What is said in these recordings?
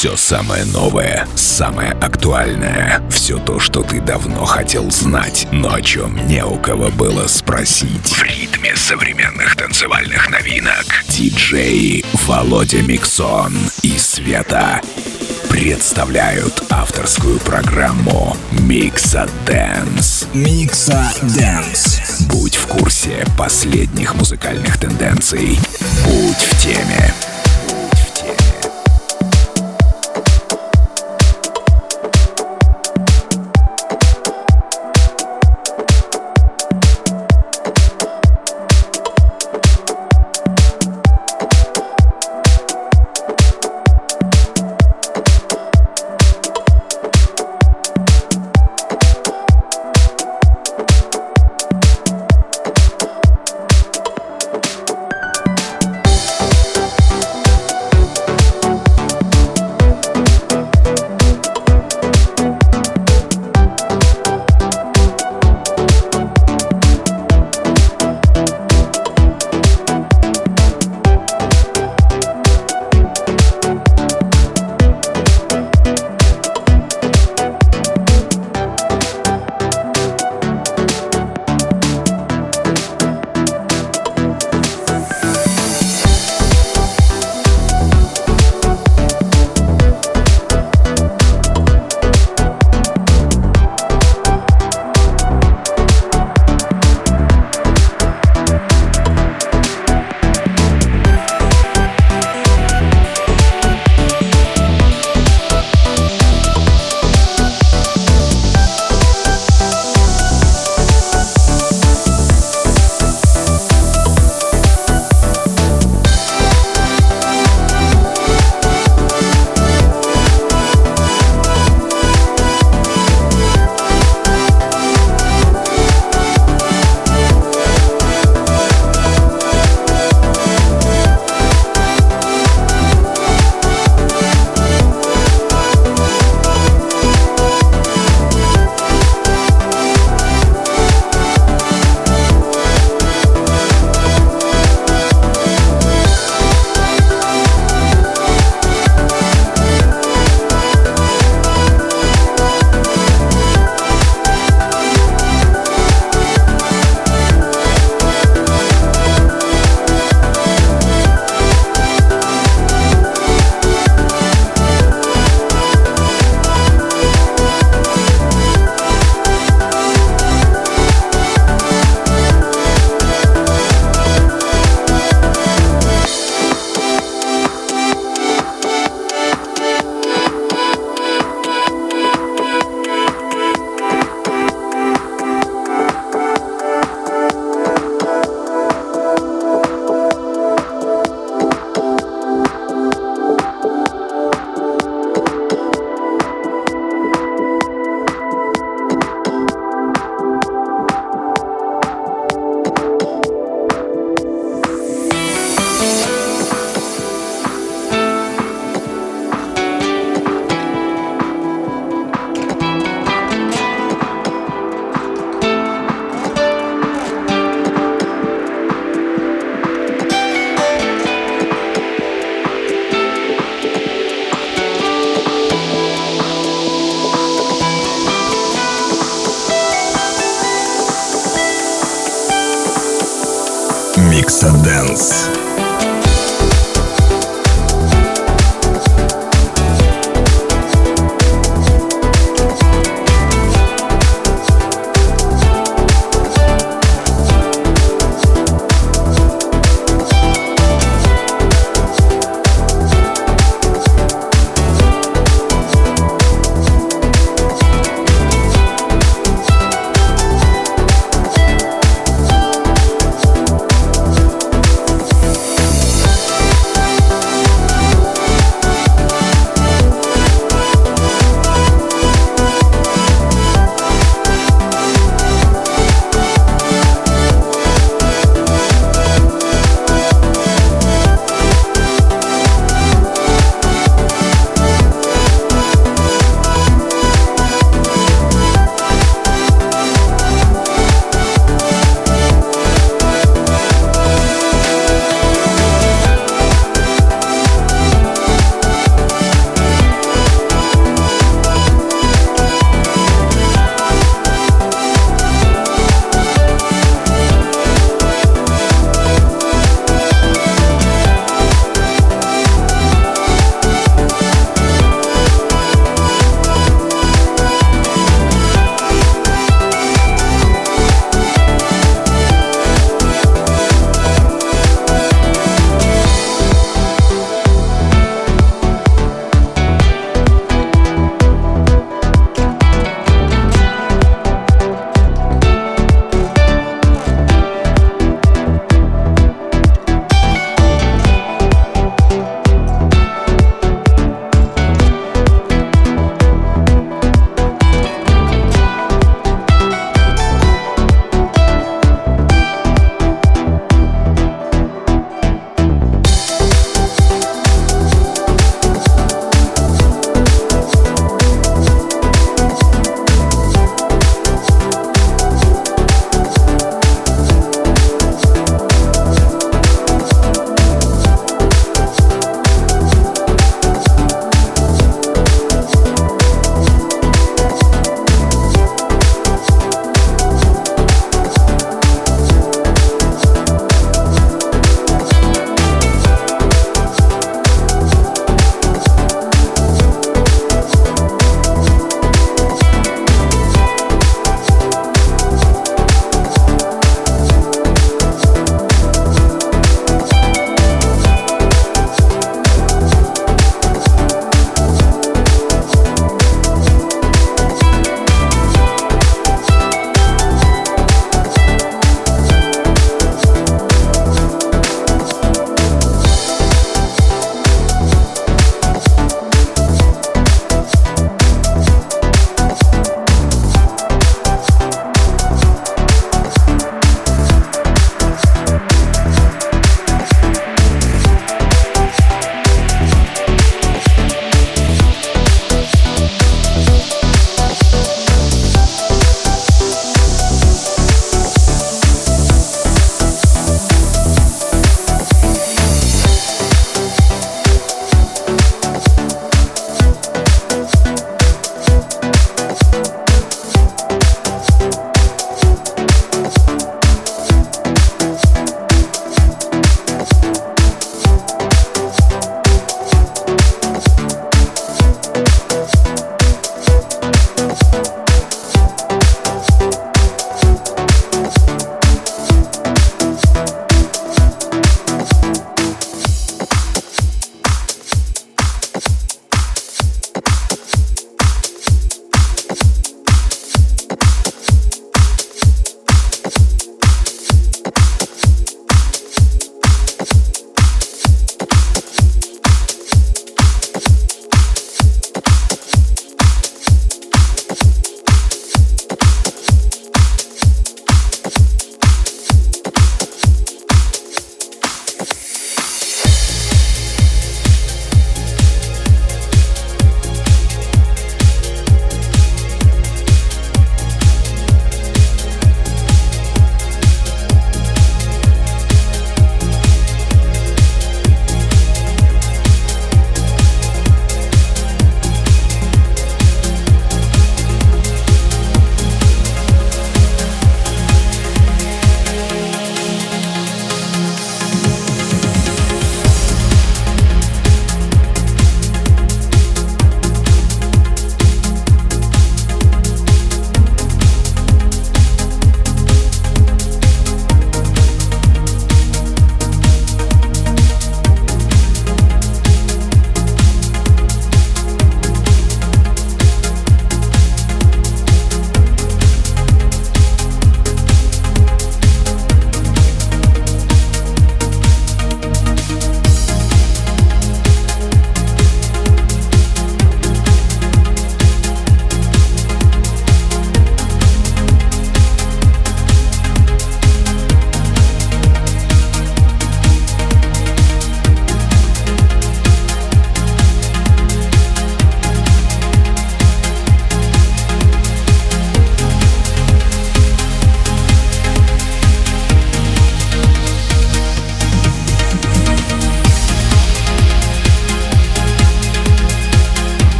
Все самое новое, самое актуальное. Все то, что ты давно хотел знать, но о чем не у кого было спросить. В ритме современных танцевальных новинок. Диджеи Володя Миксон и Света представляют авторскую программу Микса Dance. Микса Dance. Будь в курсе последних музыкальных тенденций. Будь в теме. Микса Dance.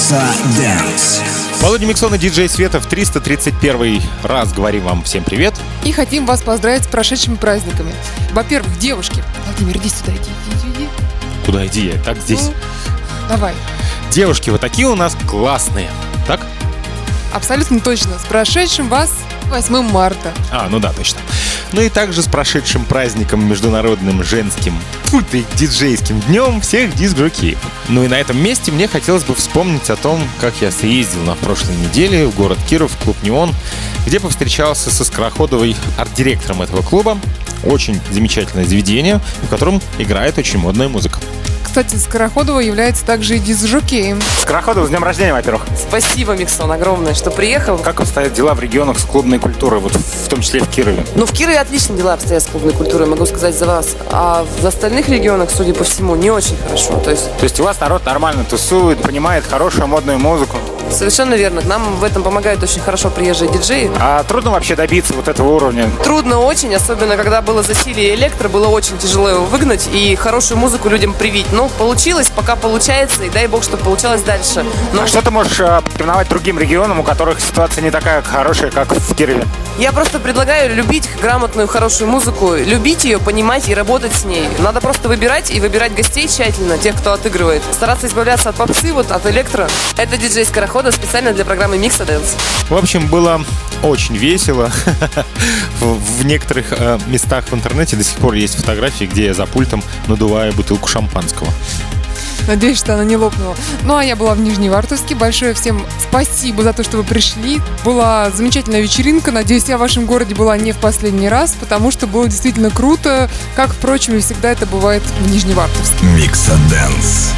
Миксаденс. Володя Миксон и диджей Света в 331 раз говорим вам всем привет. И хотим вас поздравить с прошедшими праздниками. Во-первых, девушки. Владимир, иди сюда, иди. Куда иди? Я так здесь. Давай. Девушки, вы такие у нас классные. Так? Абсолютно точно. С прошедшим вас 8 марта. Ну да, точно. Ну и также с прошедшим праздником международным женским диджейским днем всех диск-жокеев. Ну и на этом месте мне хотелось бы вспомнить о том, как я съездил на прошлой неделе в город Киров, в клуб «Неон», где повстречался со Скороходовой, арт-директором этого клуба. Очень замечательное заведение, в котором играет очень модная музыка. Кстати, Скороходова является также и диск-жокеем. Скороходова, с днем рождения, во-первых. Спасибо, Миксон, огромное, что приехал. Как обстоят дела в регионах с клубной культурой, вот в том числе в Кирове? В Кирове отлично дела обстоят с клубной культурой, могу сказать за вас. А в остальных регионах, судя по всему, не очень хорошо. То есть у вас народ нормально тусует, понимает хорошую модную музыку? Совершенно верно. Нам в этом помогают очень хорошо приезжие диджеи. А трудно вообще добиться вот этого уровня? Трудно очень, особенно когда было засилие электро, было очень тяжело его выгнать и хорошую музыку людям привить. Получилось, пока получается, и дай бог, чтобы получалось дальше. А что ты можешь порекомендовать другим регионам, у которых ситуация не такая хорошая, как в Кирове? Я просто предлагаю любить грамотную, хорошую музыку, любить ее, понимать и работать с ней. Надо просто выбирать и выбирать гостей тщательно, тех, кто отыгрывает. Стараться избавляться от попсы, от электро. Это диджей Скорохода специально для программы Миксаденс. В общем, было очень весело. В некоторых местах в интернете до сих пор есть фотографии, где я за пультом надуваю бутылку шампанского. Надеюсь, что она не лопнула. А я была в Нижневартовске. Большое всем спасибо за то, что вы пришли. Была замечательная вечеринка. Надеюсь, я в вашем городе была не в последний раз, потому что было действительно круто, как, впрочем, и всегда это бывает в Нижневартовске. Миксаденс.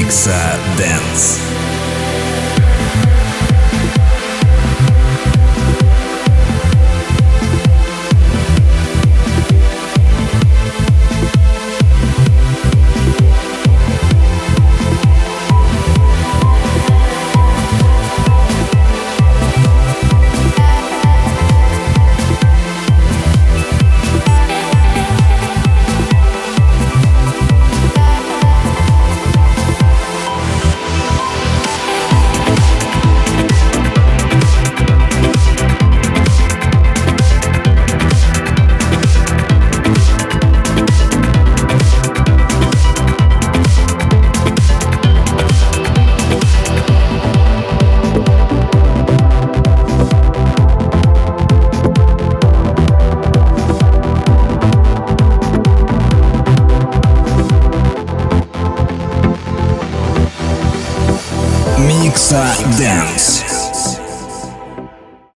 Микса Dance. Микса Dance.